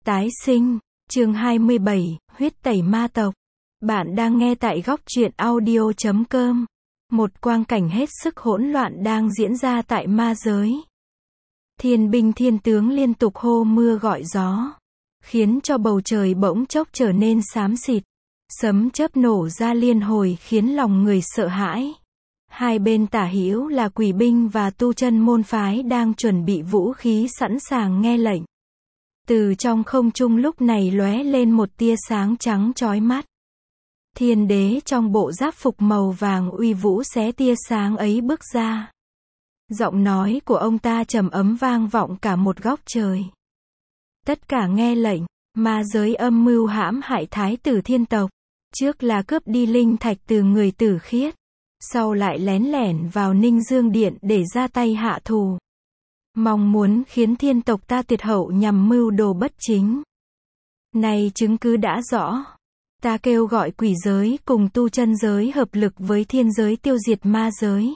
Tái sinh, chương 27, huyết tẩy ma tộc. Bạn đang nghe tại góc truyện audio.com. Một quang cảnh hết sức hỗn loạn đang diễn ra tại ma giới. Thiên binh thiên tướng liên tục hô mưa gọi gió, khiến cho bầu trời bỗng chốc trở nên xám xịt. Sấm chớp nổ ra liên hồi khiến lòng người sợ hãi. Hai bên tả hữu là quỷ binh và tu chân môn phái đang chuẩn bị vũ khí sẵn sàng nghe lệnh. Từ trong không trung lúc này lóe lên một tia sáng trắng chói mắt. Thiên đế trong bộ giáp phục màu vàng uy vũ xé tia sáng ấy bước ra. Giọng nói của ông ta trầm ấm vang vọng cả một góc trời. Tất cả nghe lệnh, ma giới âm mưu hãm hại thái tử thiên tộc. Trước là cướp đi linh thạch từ người Tử Khiết, sau lại lén lẻn vào Ninh Dương Điện để ra tay hạ thù. Mong muốn khiến thiên tộc ta tuyệt hậu nhằm mưu đồ bất chính. Nay chứng cứ đã rõ. Ta kêu gọi quỷ giới cùng tu chân giới hợp lực với thiên giới tiêu diệt ma giới.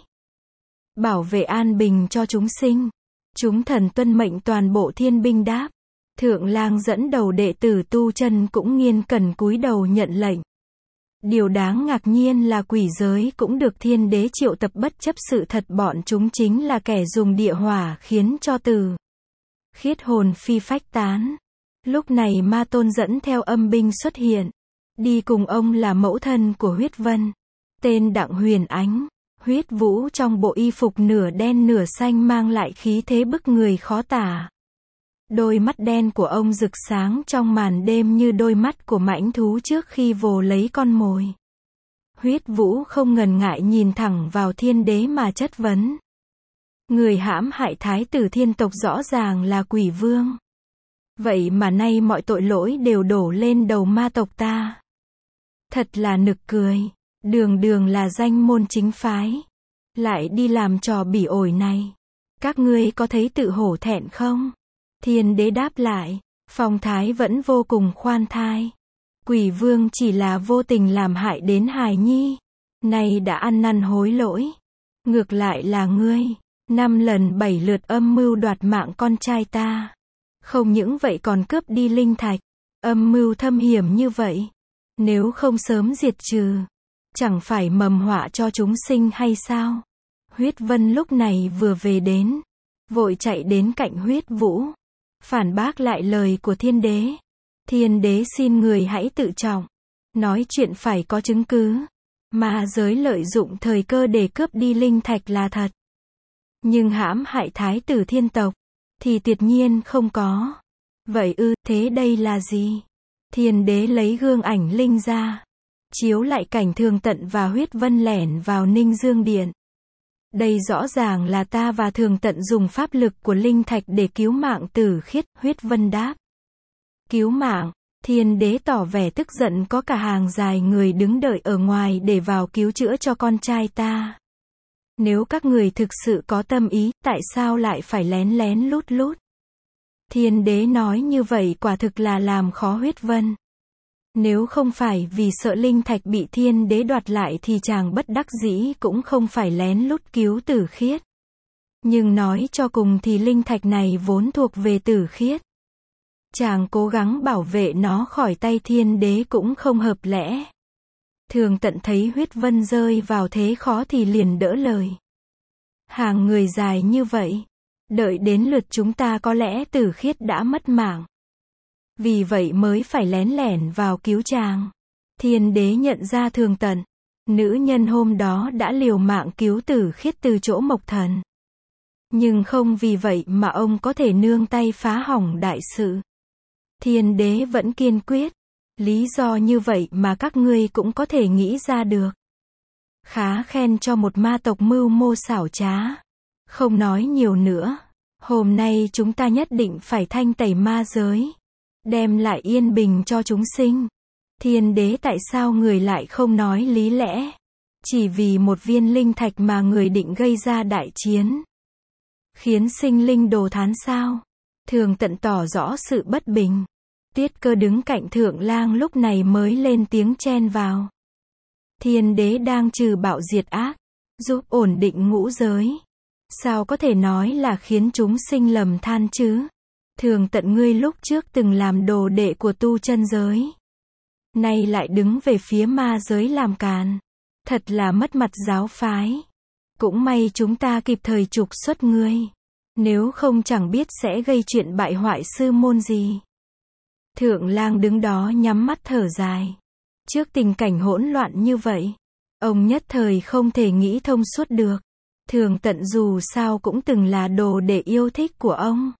Bảo vệ an bình cho chúng sinh. Chúng thần tuân mệnh toàn bộ thiên binh đáp. Thượng lang dẫn đầu đệ tử tu chân cũng nghiêng cẩn cúi đầu nhận lệnh. Điều đáng ngạc nhiên là quỷ giới cũng được thiên đế triệu tập bất chấp sự thật bọn chúng chính là kẻ dùng địa hỏa khiến cho Tử Khiết hồn phi phách tán. Lúc này ma tôn dẫn theo âm binh xuất hiện. Đi cùng ông là mẫu thân của huyết vân. Tên Đặng Huyền Ánh. Huyết vũ trong bộ y phục nửa đen nửa xanh mang lại khí thế bức người khó tả. Đôi mắt đen của ông rực sáng trong màn đêm như đôi mắt của mãnh thú trước khi vồ lấy con mồi. Huyết vũ không ngần ngại nhìn thẳng vào thiên đế mà chất vấn. Người hãm hại thái tử thiên tộc rõ ràng là quỷ vương. Vậy mà nay mọi tội lỗi đều đổ lên đầu ma tộc ta. Thật là nực cười. Đường đường là danh môn chính phái, lại đi làm trò bỉ ổi này. Các ngươi có thấy tự hổ thẹn không? Thiên đế đáp lại, phong thái vẫn vô cùng khoan thai. Quỷ vương chỉ là vô tình làm hại đến hài nhi, nay đã ăn năn hối lỗi. Ngược lại là ngươi, 5 lần 7 lượt âm mưu đoạt mạng con trai ta. Không những vậy còn cướp đi linh thạch, âm mưu thâm hiểm như vậy. Nếu không sớm diệt trừ, chẳng phải mầm họa cho chúng sinh hay sao? Huyết vân lúc này vừa về đến, vội chạy đến cạnh huyết vũ. Phản bác lại lời của thiên đế. Thiên đế xin người hãy tự trọng. Nói chuyện phải có chứng cứ. Ma giới lợi dụng thời cơ để cướp đi linh thạch là thật. Nhưng hãm hại thái tử thiên tộc thì tuyệt nhiên không có. Vậy thế đây là gì? Thiên đế lấy gương ảnh linh ra, chiếu lại cảnh Thường Tận và huyết vân lẻn vào Ninh Dương Điện. Đây rõ ràng là ta và Thường Tận dùng pháp lực của linh thạch để cứu mạng Tử Khiết, huyết vân đáp. Cứu mạng? Thiên đế tỏ vẻ tức giận, có cả hàng dài người đứng đợi ở ngoài để vào cứu chữa cho con trai ta. Nếu các người thực sự có tâm ý, tại sao lại phải lén lén lút lút? Thiên đế nói như vậy quả thực là làm khó huyết vân. Nếu không phải vì sợ linh thạch bị thiên đế đoạt lại thì chàng bất đắc dĩ cũng không phải lén lút cứu Tử Khiết. Nhưng nói cho cùng thì linh thạch này vốn thuộc về Tử Khiết. Chàng cố gắng bảo vệ nó khỏi tay thiên đế cũng không hợp lẽ. Thường Tận thấy huyết vân rơi vào thế khó thì liền đỡ lời. Hàng người dài như vậy, đợi đến lượt chúng ta có lẽ Tử Khiết đã mất mạng. Vì vậy mới phải lén lẻn vào cứu chàng. Thiên đế nhận ra Thường Tận. Nữ nhân hôm đó đã liều mạng cứu Tử Khiết từ chỗ Mộc Thần. Nhưng không vì vậy mà ông có thể nương tay phá hỏng đại sự. Thiên đế vẫn kiên quyết. Lý do như vậy mà các ngươi cũng có thể nghĩ ra được. Khá khen cho một ma tộc mưu mô xảo trá. Không nói nhiều nữa. Hôm nay chúng ta nhất định phải thanh tẩy ma giới. Đem lại yên bình cho chúng sinh. Thiên đế tại sao người lại không nói lý lẽ? Chỉ vì một viên linh thạch mà người định gây ra đại chiến, khiến sinh linh đồ thán sao? Thường Tận tỏ rõ sự bất bình. Tiết Cơ đứng cạnh Thượng lang lúc này mới lên tiếng chen vào. Thiên đế đang trừ bạo diệt ác, giúp ổn định ngũ giới. Sao có thể nói là khiến chúng sinh lầm than chứ? Thường Tận ngươi lúc trước từng làm đồ đệ của tu chân giới. Nay lại đứng về phía ma giới làm càn. Thật là mất mặt giáo phái. Cũng may chúng ta kịp thời trục xuất ngươi. Nếu không chẳng biết sẽ gây chuyện bại hoại sư môn gì. Thượng lang đứng đó nhắm mắt thở dài. Trước tình cảnh hỗn loạn như vậy, ông nhất thời không thể nghĩ thông suốt được. Thường Tận dù sao cũng từng là đồ đệ yêu thích của ông.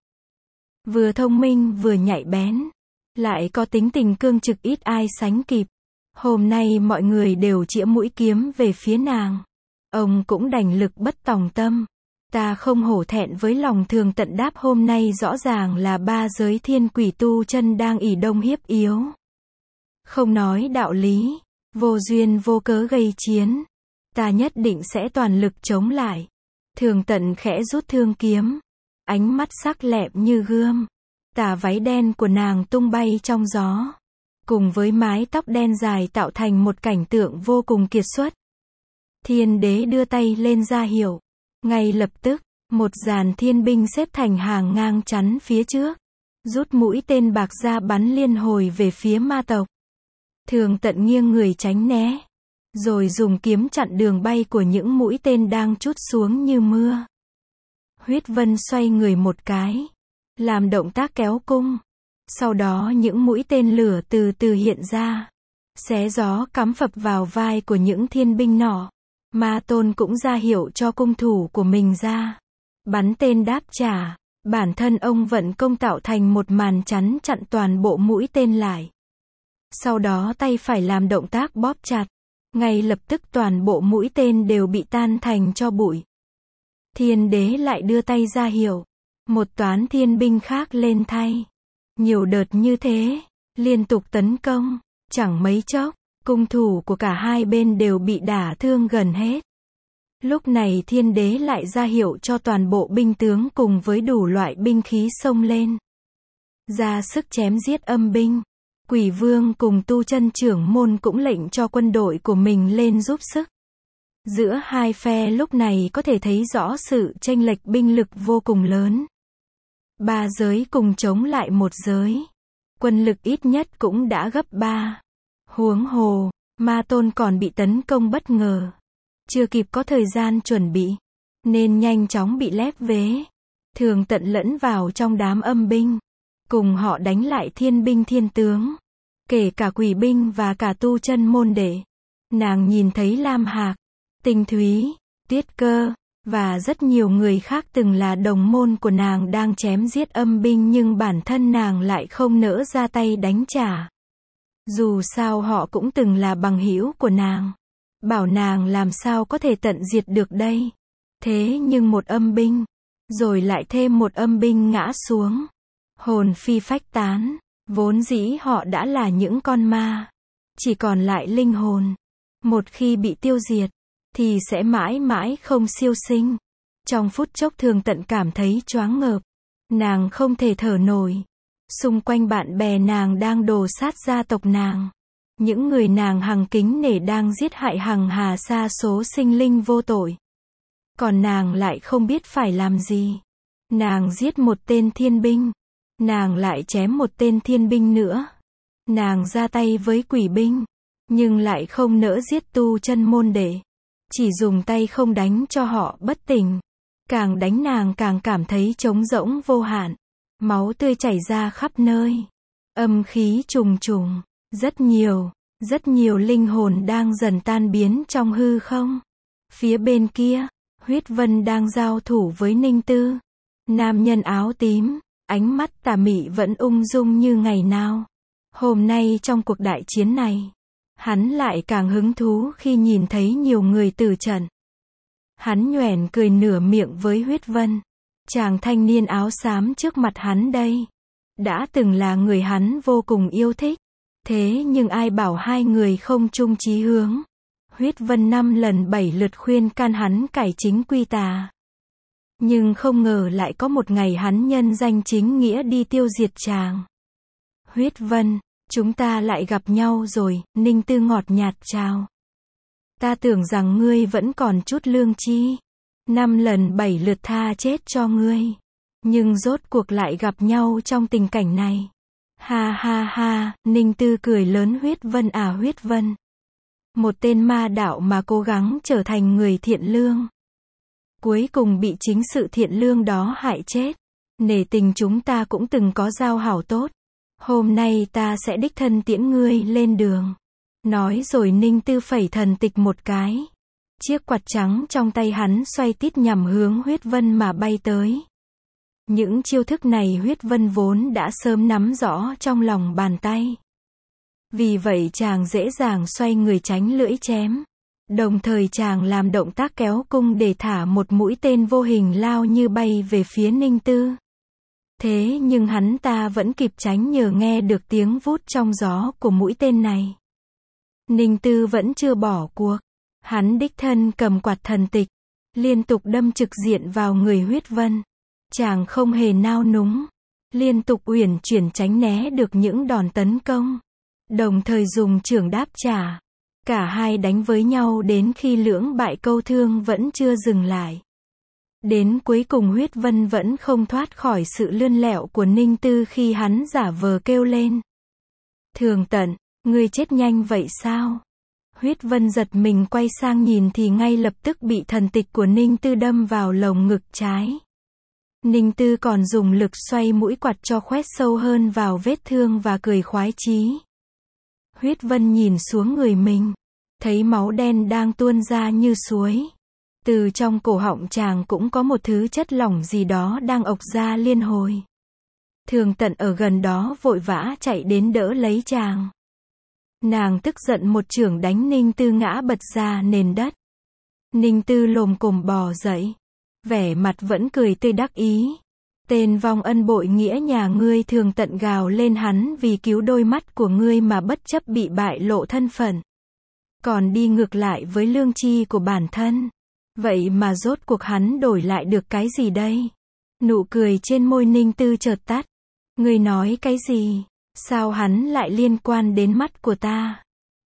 Vừa thông minh vừa nhạy bén, lại có tính tình cương trực ít ai sánh kịp. Hôm nay mọi người đều chĩa mũi kiếm về phía nàng. Ông cũng đành lực bất tòng tâm. Ta không hổ thẹn với lòng. Thường Tận đáp hôm nay rõ ràng là ba giới thiên quỷ tu chân đang ỷ đông hiếp yếu. Không nói đạo lý, vô duyên vô cớ gây chiến. Ta nhất định sẽ toàn lực chống lại. Thường Tận khẽ rút thương kiếm. Ánh mắt sắc lẹm như gươm. Tà váy đen của nàng tung bay trong gió. Cùng với mái tóc đen dài tạo thành một cảnh tượng vô cùng kiệt xuất. Thiên đế đưa tay lên ra hiệu. Ngay lập tức, một dàn thiên binh xếp thành hàng ngang chắn phía trước. Rút mũi tên bạc ra bắn liên hồi về phía ma tộc. Thường Tận nghiêng người tránh né. Rồi dùng kiếm chặn đường bay của những mũi tên đang trút xuống như mưa. Huyết Vân xoay người một cái. Làm động tác kéo cung. Sau đó những mũi tên lửa từ từ hiện ra. Xé gió cắm phập vào vai của những thiên binh nọ. Ma Tôn cũng ra hiệu cho cung thủ của mình ra. Bắn tên đáp trả. Bản thân ông vận công tạo thành một màn chắn chặn toàn bộ mũi tên lại. Sau đó tay phải làm động tác bóp chặt. Ngay lập tức toàn bộ mũi tên đều bị tan thành tro bụi. Thiên đế lại đưa tay ra hiệu. Một toán thiên binh khác lên thay. Nhiều đợt như thế, liên tục tấn công. Chẳng mấy chốc, cung thủ của cả hai bên đều bị đả thương gần hết. Lúc này thiên đế lại ra hiệu cho toàn bộ binh tướng cùng với đủ loại binh khí xông lên. Ra sức chém giết âm binh. Quỷ vương cùng tu chân trưởng môn cũng lệnh cho quân đội của mình lên giúp sức. Giữa hai phe lúc này có thể thấy rõ sự chênh lệch binh lực vô cùng lớn. Ba giới cùng chống lại một giới. Quân lực ít nhất cũng đã gấp 3. Huống hồ, Ma Tôn còn bị tấn công bất ngờ. Chưa kịp có thời gian chuẩn bị, nên nhanh chóng bị lép vế. Thường Tận lẫn vào trong đám âm binh. Cùng họ đánh lại thiên binh thiên tướng. Kể cả quỷ binh và cả tu chân môn đệ. Nàng nhìn thấy Lam Hạc, Tinh Thúy, Tiết Cơ, và rất nhiều người khác từng là đồng môn của nàng đang chém giết âm binh nhưng bản thân nàng lại không nỡ ra tay đánh trả. Dù sao họ cũng từng là bằng hữu của nàng. Bảo nàng làm sao có thể tận diệt được đây. Thế nhưng một âm binh, rồi lại thêm một âm binh ngã xuống. Hồn phi phách tán, vốn dĩ họ đã là những con ma. Chỉ còn lại linh hồn. Một khi bị tiêu diệt, thì sẽ mãi mãi không siêu sinh. Trong phút chốc Thường Tận cảm thấy choáng ngợp. Nàng không thể thở nổi. Xung quanh bạn bè nàng đang đổ sát gia tộc nàng. Những người nàng hằng kính nể đang giết hại hằng hà sa số sinh linh vô tội. Còn nàng lại không biết phải làm gì. Nàng giết một tên thiên binh. Nàng lại chém một tên thiên binh nữa. Nàng ra tay với quỷ binh. Nhưng lại không nỡ giết tu chân môn đệ. Chỉ dùng tay không đánh cho họ bất tỉnh. Càng đánh nàng càng cảm thấy trống rỗng vô hạn. Máu tươi chảy ra khắp nơi. Âm khí trùng trùng. Rất nhiều linh hồn đang dần tan biến trong hư không. Phía bên kia, Huyết Vân đang giao thủ với Ninh Tư. Nam nhân áo tím, ánh mắt tà mị vẫn ung dung như ngày nào. Hôm nay trong cuộc đại chiến này, hắn lại càng hứng thú khi nhìn thấy nhiều người tử trận. Hắn nhoẻn cười nửa miệng với Huyết Vân. Chàng thanh niên áo xám trước mặt hắn đây, đã từng là người hắn vô cùng yêu thích. Thế nhưng ai bảo hai người không chung chí hướng. Huyết Vân 5 lần 7 lượt khuyên can hắn cải chính quy tà. Nhưng không ngờ lại có một ngày hắn nhân danh chính nghĩa đi tiêu diệt chàng. Huyết Vân, chúng ta lại gặp nhau rồi, Ninh Tư ngọt nhạt chào. Ta tưởng rằng ngươi vẫn còn chút lương chi. 5 lần 7 lượt tha chết cho ngươi. Nhưng rốt cuộc lại gặp nhau trong tình cảnh này. Ha ha ha, Ninh Tư cười lớn, Huyết Vân à Huyết Vân. Một tên ma đạo mà cố gắng trở thành người thiện lương. Cuối cùng bị chính sự thiện lương đó hại chết. Nể tình chúng ta cũng từng có giao hảo tốt. Hôm nay ta sẽ đích thân tiễn ngươi lên đường. Nói rồi Ninh Tư phẩy thần tịch một cái. Chiếc quạt trắng trong tay hắn xoay tít nhằm hướng Huyết Vân mà bay tới. Những chiêu thức này Huyết Vân vốn đã sớm nắm rõ trong lòng bàn tay. Vì vậy chàng dễ dàng xoay người tránh lưỡi chém. Đồng thời chàng làm động tác kéo cung để thả một mũi tên vô hình lao như bay về phía Ninh Tư. Thế nhưng hắn ta vẫn kịp tránh nhờ nghe được tiếng vút trong gió của mũi tên này. Ninh Tư vẫn chưa bỏ cuộc. Hắn đích thân cầm quạt thần tịch, liên tục đâm trực diện vào người Huyết Vân. Chàng không hề nao núng, liên tục uyển chuyển tránh né được những đòn tấn công, đồng thời dùng chưởng đáp trả. Cả hai đánh với nhau đến khi lưỡng bại câu thương vẫn chưa dừng lại. Đến cuối cùng Huyết Vân vẫn không thoát khỏi sự lươn lẹo của Ninh Tư khi hắn giả vờ kêu lên. Thường Tận, ngươi chết nhanh vậy sao? Huyết Vân giật mình quay sang nhìn thì ngay lập tức bị thần tịch của Ninh Tư đâm vào lồng ngực trái. Ninh Tư còn dùng lực xoay mũi quạt cho khoét sâu hơn vào vết thương và cười khoái chí. Huyết Vân nhìn xuống người mình, thấy máu đen đang tuôn ra như suối. Từ trong cổ họng chàng cũng có một thứ chất lỏng gì đó đang ộc ra liên hồi. Thường Tận ở gần đó vội vã chạy đến đỡ lấy chàng. Nàng tức giận một chưởng đánh Ninh Tư ngã bật ra nền đất. Ninh Tư lồm cồm bò dậy, vẻ mặt vẫn cười tươi đắc ý. Tên vong ân bội nghĩa nhà ngươi, Thường Tận gào lên, hắn vì cứu đôi mắt của ngươi mà bất chấp bị bại lộ thân phận. Còn đi ngược lại với lương tri của bản thân. Vậy mà rốt cuộc hắn đổi lại được cái gì đây? Nụ cười trên môi Ninh Tư chợt tắt. Ngươi nói cái gì? Sao hắn lại liên quan đến mắt của ta?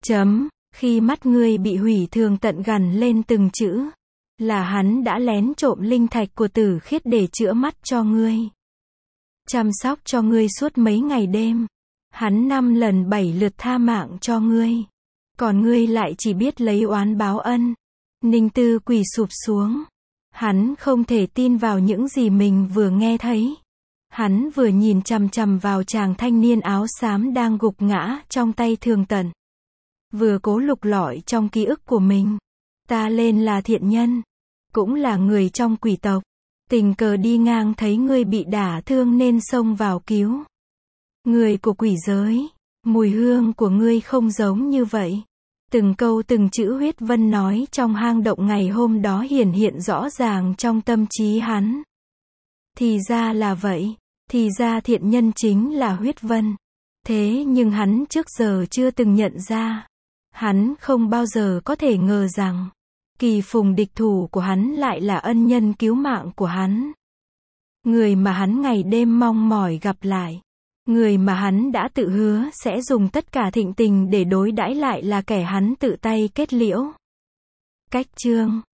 Khi mắt ngươi bị hủy, Thường Tận gằn lên từng chữ. Là hắn đã lén trộm linh thạch của Tử Khiết để chữa mắt cho ngươi. Chăm sóc cho ngươi suốt mấy ngày đêm. Hắn 5 lần 7 lượt tha mạng cho ngươi. Còn ngươi lại chỉ biết lấy oán báo ân. Ninh Tư quỳ sụp xuống. Hắn không thể tin vào những gì mình vừa nghe thấy. Hắn vừa nhìn chằm chằm vào chàng thanh niên áo xám đang gục ngã trong tay Thường Tận. Vừa cố lục lọi trong ký ức của mình. Ta lên là thiện nhân, cũng là người trong quỷ tộc. Tình cờ đi ngang thấy ngươi bị đả thương nên xông vào cứu. Người của quỷ giới, mùi hương của ngươi không giống như vậy. Từng câu từng chữ Huyết Vân nói trong hang động ngày hôm đó hiển hiện rõ ràng trong tâm trí hắn. Thì ra là vậy, thì ra thiện nhân chính là Huyết Vân. Thế nhưng hắn trước giờ chưa từng nhận ra. Hắn không bao giờ có thể ngờ rằng Kỳ Phùng, địch thủ của hắn, lại là ân nhân cứu mạng của hắn. Người mà hắn ngày đêm mong mỏi gặp lại. Người mà hắn đã tự hứa sẽ dùng tất cả thịnh tình để đối đãi lại là kẻ hắn tự tay kết liễu. Cách chương